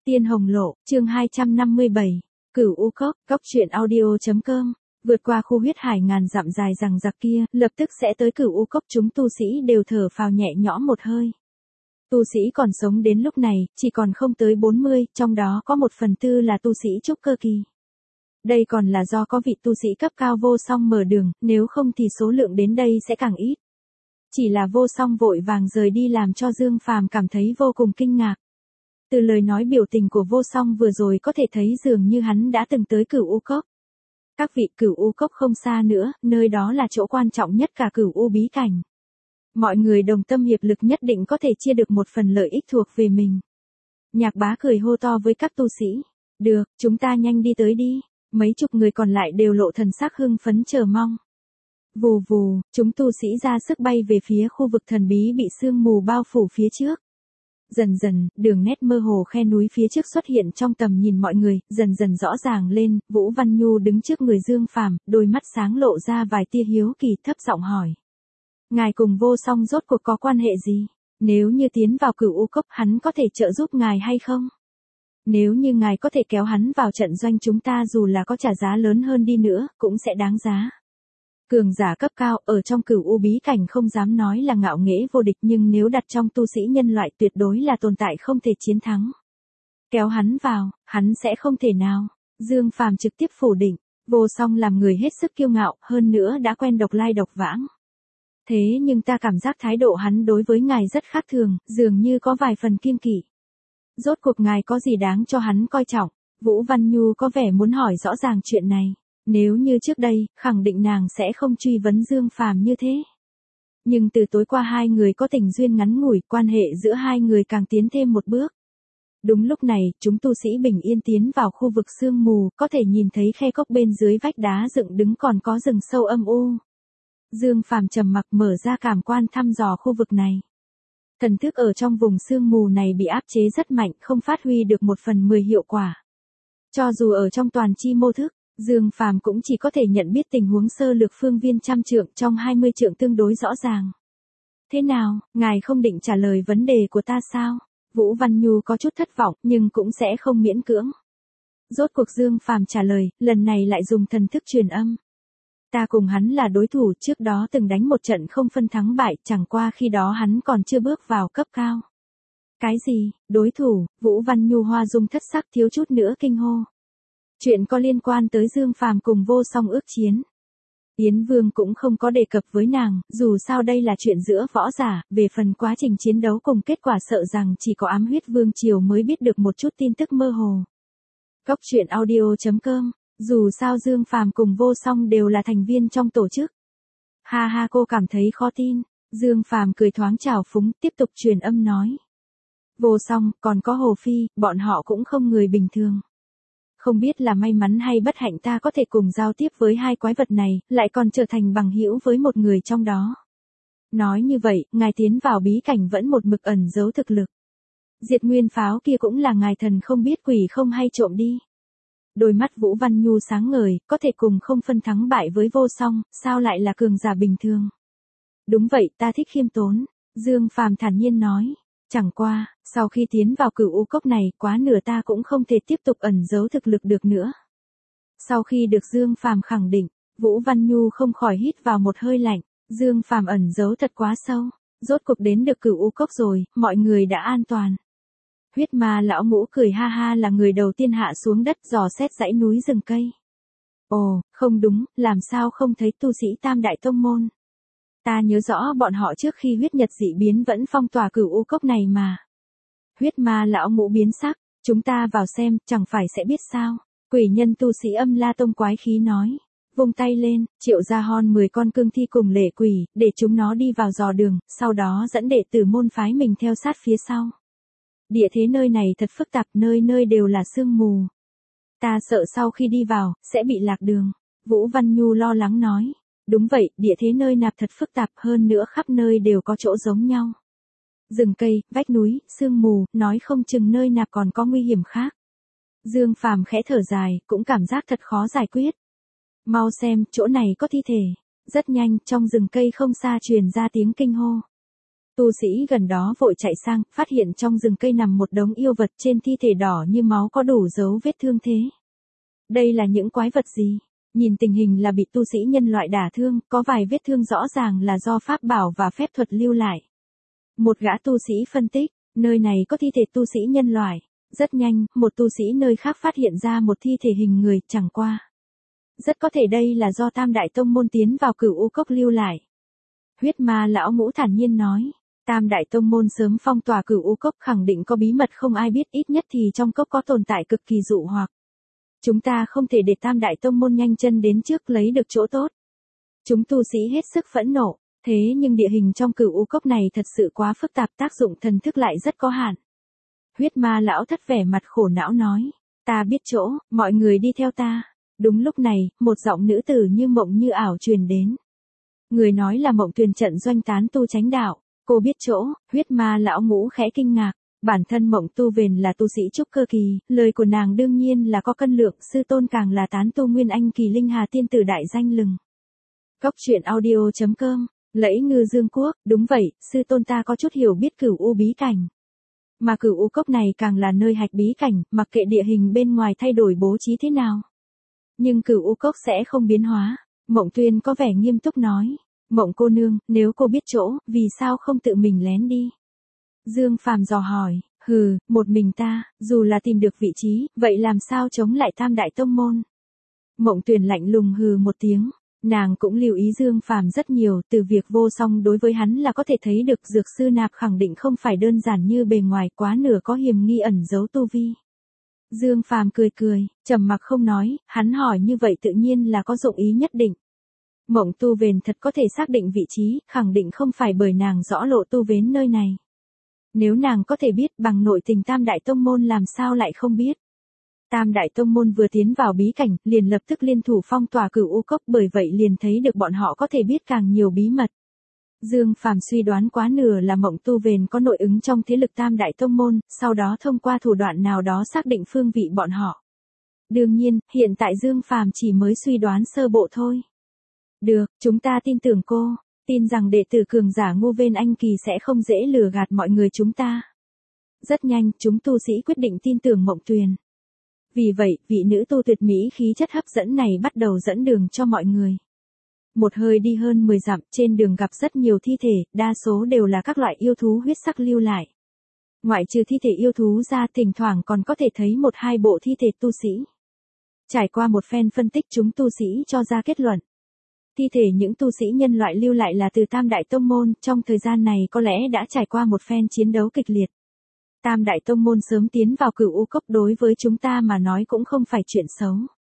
Tiên Hồng Lộ, chương 257. Cửu U Cốc, Cốc truyện audio.com. Vượt qua khu huyết hải ngàn dặm dài dằng dặc kia, lập tức sẽ tới Cửu U Cốc, chúng tu sĩ đều thở phào nhẹ nhõm một hơi. Tu sĩ còn sống đến lúc này, chỉ còn không tới 40, trong đó có 1/4 là tu sĩ trúc cơ kỳ. Đây còn là do có vị tu sĩ cấp cao vô song mở đường, nếu không thì số lượng đến đây sẽ càng ít. Chỉ là vô song vội vàng rời đi làm cho Dương Phàm cảm thấy vô cùng kinh ngạc. Từ lời nói biểu tình của vô song vừa rồi có thể thấy dường như hắn đã từng tới Cửu U Cốc. Các vị, Cửu U Cốc không xa nữa, nơi đó là chỗ quan trọng nhất cả Cửu U bí cảnh. Mọi người đồng tâm hiệp lực nhất định có thể chia được một phần lợi ích thuộc về mình. Nhạc Bá cười hô to với các tu sĩ. Được, chúng ta nhanh đi tới đi. Mấy chục người còn lại đều lộ thần sắc hưng phấn chờ mong. Vù vù, chúng tu sĩ ra sức bay về phía khu vực thần bí bị sương mù bao phủ phía trước. Dần dần, đường nét mơ hồ khe núi phía trước xuất hiện trong tầm nhìn mọi người, dần dần rõ ràng lên. Vũ Văn Nhu đứng trước người Dương Phàm, đôi mắt sáng lộ ra vài tia hiếu kỳ, thấp giọng hỏi. Ngài cùng vô song rốt cuộc có quan hệ gì? Nếu như tiến vào Cửu U Cốc hắn có thể trợ giúp ngài hay không? Nếu như ngài có thể kéo hắn vào trận doanh chúng ta dù là có trả giá lớn hơn đi nữa, cũng sẽ đáng giá. Cường giả cấp cao ở trong Cửu U bí cảnh không dám nói là ngạo nghễ vô địch, nhưng nếu đặt trong tu sĩ nhân loại tuyệt đối là tồn tại không thể chiến thắng. Kéo hắn vào, hắn sẽ không thể nào. Dương Phàm trực tiếp phủ định, vô song làm người hết sức kiêu ngạo, hơn nữa đã quen độc lai độc vãng. Thế nhưng ta cảm giác thái độ hắn đối với ngài rất khác thường, dường như có vài phần kiêng kỵ. Rốt cuộc ngài có gì đáng cho hắn coi trọng? Vũ Văn Nhu có vẻ muốn hỏi rõ ràng chuyện này. Nếu như trước đây, khẳng định nàng sẽ không truy vấn Dương Phàm như thế. Nhưng từ tối qua hai người có tình duyên ngắn ngủi, quan hệ giữa hai người càng tiến thêm một bước. Đúng lúc này, chúng tu sĩ bình yên tiến vào khu vực sương mù, có thể nhìn thấy khe cốc bên dưới vách đá dựng đứng còn có rừng sâu âm u. Dương Phàm trầm mặc mở ra cảm quan thăm dò khu vực này. Thần thức ở trong vùng sương mù này bị áp chế rất mạnh, không phát huy được 1/10 hiệu quả. Cho dù ở trong toàn chi mô thức, Dương Phàm cũng chỉ có thể nhận biết tình huống sơ lược phương viên 100 trượng trong 20 trượng tương đối rõ ràng. Thế nào, ngài không định trả lời vấn đề của ta sao? Vũ Văn Nhu có chút thất vọng nhưng cũng sẽ không miễn cưỡng. Rốt cuộc Dương Phàm trả lời, lần này lại dùng thần thức truyền âm. Ta cùng hắn là đối thủ, trước đó từng đánh một trận không phân thắng bại, chẳng qua khi đó hắn còn chưa bước vào cấp cao. Cái gì, đối thủ? Vũ Văn Nhu hoa dung thất sắc thiếu chút nữa kinh hô. Chuyện có liên quan tới Dương Phàm cùng vô song ước chiến. Yến Vương cũng không có đề cập với nàng, dù sao đây là chuyện giữa võ giả, về phần quá trình chiến đấu cùng kết quả sợ rằng chỉ có Ám Huyết Vương Triều mới biết được một chút tin tức mơ hồ. Cốc truyện audio.com. Dù sao Dương Phàm cùng vô song đều là thành viên trong tổ chức. Ha ha, cô cảm thấy khó tin. Dương Phàm cười thoáng trào phúng, tiếp tục truyền âm nói. Vô song, còn có Hồ Phi, bọn họ cũng không người bình thường. Không biết là may mắn hay bất hạnh ta có thể cùng giao tiếp với hai quái vật này, lại còn trở thành bằng hữu với một người trong đó. Nói như vậy, ngài tiến vào bí cảnh vẫn một mực ẩn giấu thực lực. Diệt nguyên pháo kia cũng là ngài thần không biết quỷ không hay trộm đi. Đôi mắt Vũ Văn Nhu sáng ngời, có thể cùng không phân thắng bại với vô song, sao lại là cường giả bình thường? Đúng vậy, ta thích khiêm tốn. Dương Phàm thản nhiên nói. Chẳng qua, sau khi tiến vào Cửu U Cốc này, quá nửa ta cũng không thể tiếp tục ẩn giấu thực lực được nữa. Sau khi được Dương Phàm khẳng định, Vũ Văn Nhu không khỏi hít vào một hơi lạnh. Dương Phàm ẩn giấu thật quá sâu. Rốt cuộc đến được Cửu U Cốc rồi, mọi người đã an toàn. Huyết Ma lão ngũ cười ha ha là người đầu tiên hạ xuống đất dò xét dãy núi rừng cây. Ồ, không đúng, làm sao không thấy tu sĩ Tam Đại Tông Môn? Ta nhớ rõ bọn họ trước khi huyết nhật dị biến vẫn phong tỏa Cửu U Cốc này mà. Huyết Ma lão ngũ biến sắc, chúng ta vào xem, chẳng phải sẽ biết sao? Quỷ nhân tu sĩ Âm La Tông quái khí nói. Vung tay lên, triệu ra hon 10 con cương thi cùng lệ quỷ, để chúng nó đi vào dò đường, sau đó dẫn đệ tử môn phái mình theo sát phía sau. Địa thế nơi này thật phức tạp, nơi nơi đều là sương mù. Ta sợ sau khi đi vào, sẽ bị lạc đường. Vũ Văn Nhu lo lắng nói. Đúng vậy, địa thế nơi nạp thật phức tạp, hơn nữa khắp nơi đều có chỗ giống nhau. Rừng cây, vách núi, sương mù, nói không chừng nơi nạp còn có nguy hiểm khác. Dương Phàm khẽ thở dài, cũng cảm giác thật khó giải quyết. Mau xem, chỗ này có thi thể. Rất nhanh, trong rừng cây không xa truyền ra tiếng kinh hô. Tu sĩ gần đó vội chạy sang, phát hiện trong rừng cây nằm một đống yêu vật trên thi thể đỏ như máu có đủ dấu vết thương thế. Đây là những quái vật gì? Nhìn tình hình là bị tu sĩ nhân loại đả thương, có vài vết thương rõ ràng là do pháp bảo và phép thuật lưu lại. Một gã tu sĩ phân tích, nơi này có thi thể tu sĩ nhân loại. Rất nhanh, một tu sĩ nơi khác phát hiện ra một thi thể hình người, chẳng qua. Rất có thể đây là do Tam Đại Tông Môn tiến vào Cửu U Cốc lưu lại. Huyết Ma lão ngũ thản nhiên nói, Tam Đại Tông Môn sớm phong tỏa Cửu U Cốc khẳng định có bí mật không ai biết, ít nhất thì trong cốc có tồn tại cực kỳ dụ hoặc. Chúng ta không thể để Tam Đại Tông Môn nhanh chân đến trước lấy được chỗ tốt. Chúng tu sĩ hết sức phẫn nộ, thế nhưng địa hình trong Cửu U Cốc này thật sự quá phức tạp, tác dụng thần thức lại rất có hạn. Huyết Ma lão thất vẻ mặt khổ não nói, ta biết chỗ, mọi người đi theo ta. Đúng lúc này, một giọng nữ tử như mộng như ảo truyền đến. Người nói là Mộng Tuyền trận doanh tán tu chánh đạo. Cô biết chỗ, Huyết Ma lão ngũ khẽ kinh ngạc. Bản thân Mộng Tu Vền là tu sĩ trúc cơ kỳ, lời của nàng đương nhiên là có cân lượng, sư tôn càng là tán tu nguyên anh kỳ linh hà tiên tử đại danh lừng. Cốc truyện audio.com, Lẫy Ngư Dương Quốc, đúng vậy, sư tôn ta có chút hiểu biết Cửu U bí cảnh. Mà Cửu U Cốc này càng là nơi hạch bí cảnh, mặc kệ địa hình bên ngoài thay đổi bố trí thế nào. Nhưng Cửu U Cốc sẽ không biến hóa. Mộng Tuyên có vẻ nghiêm túc nói. Mộng cô nương, nếu cô biết chỗ, vì sao không tự mình lén đi? Dương Phàm dò hỏi, một mình ta, dù là tìm được vị trí, vậy làm sao chống lại Tam Đại Tông Môn? Mộng Tuyền lạnh lùng hừ một tiếng. Nàng cũng lưu ý Dương Phàm rất nhiều, từ việc vô song đối với hắn là có thể thấy được dược sư nạp khẳng định không phải đơn giản như bề ngoài, quá nửa có hiềm nghi ẩn giấu tu vi. Dương Phàm cười cười, trầm mặc không nói, hắn hỏi như vậy tự nhiên là có dụng ý nhất định. Mộng Tu Vền thật có thể xác định vị trí, khẳng định không phải bởi nàng rõ lộ tu vến nơi này. Nếu nàng có thể biết bằng nội tình Tam Đại Tông Môn làm sao lại không biết. Tam Đại Tông Môn vừa tiến vào bí cảnh, liền lập tức liên thủ phong tỏa Cửu U Cốc, bởi vậy liền thấy được bọn họ có thể biết càng nhiều bí mật. Dương Phàm suy đoán quá nửa là Mộng Tu Vền có nội ứng trong thế lực Tam Đại Tông Môn, sau đó thông qua thủ đoạn nào đó xác định phương vị bọn họ. Đương nhiên, hiện tại Dương Phàm chỉ mới suy đoán sơ bộ thôi. Được, chúng ta tin tưởng cô, tin rằng đệ tử cường giả Ngô Vên Anh Kỳ sẽ không dễ lừa gạt mọi người chúng ta. Rất nhanh, chúng tu sĩ quyết định tin tưởng Mộng Tuyền. Vì vậy, vị nữ tu tuyệt mỹ khí chất hấp dẫn này bắt đầu dẫn đường cho mọi người. Một hơi đi hơn 10 dặm, trên đường gặp rất nhiều thi thể, đa số đều là các loại yêu thú huyết sắc lưu lại. Ngoại trừ thi thể yêu thú ra, thỉnh thoảng còn có thể thấy một hai bộ thi thể tu sĩ. Trải qua một phen phân tích, chúng tu sĩ cho ra kết luận. Thi thể những tu sĩ nhân loại lưu lại là từ Tam Đại Tông Môn, trong thời gian này có lẽ đã trải qua một phen chiến đấu kịch liệt. Tam Đại Tông Môn sớm tiến vào Cửu U Cốc đối với chúng ta mà nói cũng không phải chuyện xấu.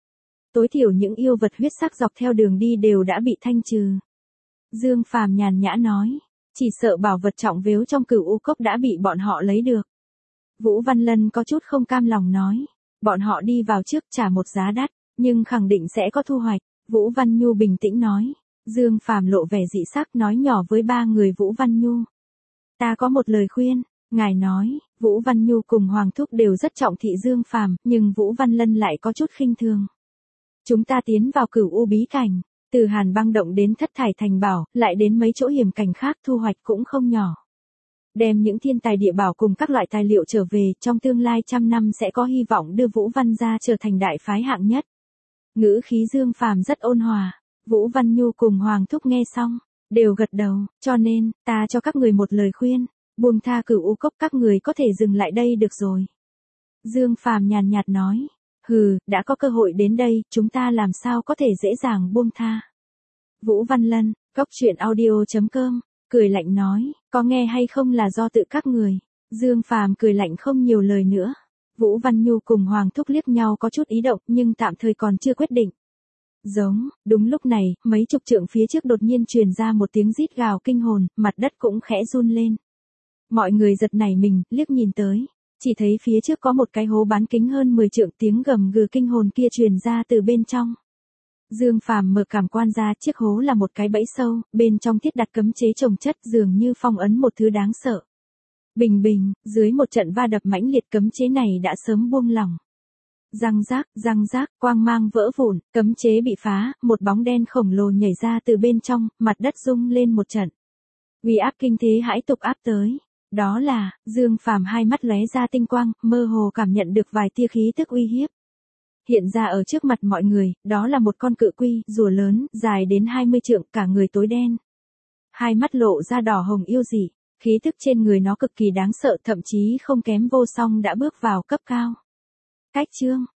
Tối thiểu những yêu vật huyết sắc dọc theo đường đi đều đã bị thanh trừ. Dương Phàm nhàn nhã nói, chỉ sợ bảo vật trọng vếu trong Cửu U Cốc đã bị bọn họ lấy được. Vũ Văn Lân có chút không cam lòng nói, bọn họ đi vào trước trả một giá đắt, nhưng khẳng định sẽ có thu hoạch. Vũ Văn Nhu bình tĩnh nói. Dương Phàm lộ vẻ dị sắc nói nhỏ với ba người Vũ Văn Nhu. Ta có một lời khuyên, ngài nói, Vũ Văn Nhu cùng Hoàng Thúc đều rất trọng thị Dương Phàm, nhưng Vũ Văn Lân lại có chút khinh thường. Chúng ta tiến vào Cửu U bí cảnh, từ Hàn Băng Động đến Thất Thải Thành Bảo, lại đến mấy chỗ hiểm cảnh khác, thu hoạch cũng không nhỏ. Đem những thiên tài địa bảo cùng các loại tài liệu trở về, trong tương lai 100 năm sẽ có hy vọng đưa Vũ Văn gia trở thành đại phái hạng nhất. Ngữ khí Dương Phàm rất ôn hòa. Vũ Văn Nhu cùng Hoàng Thúc nghe xong, đều gật đầu, cho nên, ta cho các người một lời khuyên, buông tha Cửu U Cốc, các người có thể dừng lại đây được rồi. Dương Phàm nhàn nhạt nói, đã có cơ hội đến đây, chúng ta làm sao có thể dễ dàng buông tha. Vũ Văn Lân, Cốc truyện audio.com, cười lạnh nói, có nghe hay không là do tự các người. Dương Phàm cười lạnh không nhiều lời nữa. Vũ Văn Nhu cùng Hoàng Thúc liếc nhau có chút ý động nhưng tạm thời còn chưa quyết định. Đúng lúc này, mấy chục trượng phía trước đột nhiên truyền ra một tiếng rít gào kinh hồn, mặt đất cũng khẽ run lên. Mọi người giật nảy mình, liếc nhìn tới. Chỉ thấy phía trước có một cái hố bán kính hơn 10 trượng, tiếng gầm gừ kinh hồn kia truyền ra từ bên trong. Dương Phàm mở cảm quan ra, chiếc hố là một cái bẫy sâu, bên trong thiết đặt cấm chế chồng chất dường như phong ấn một thứ đáng sợ. Bình bình, dưới một trận va đập mãnh liệt cấm chế này đã sớm buông lỏng. Răng rác, quang mang vỡ vụn, cấm chế bị phá, một bóng đen khổng lồ nhảy ra từ bên trong, mặt đất rung lên một trận. Uy áp kinh thế hãi tục áp tới. Đó là, Dương Phàm hai mắt lóe ra tinh quang, mơ hồ cảm nhận được vài tia khí tức uy hiếp. Hiện ra ở trước mặt mọi người, đó là một con cự quy, rùa lớn, dài đến 20 trượng, cả người tối đen. Hai mắt lộ ra đỏ hồng yêu dị, khí tức trên người nó cực kỳ đáng sợ, thậm chí không kém Vô Song đã bước vào cấp cao. Cách chương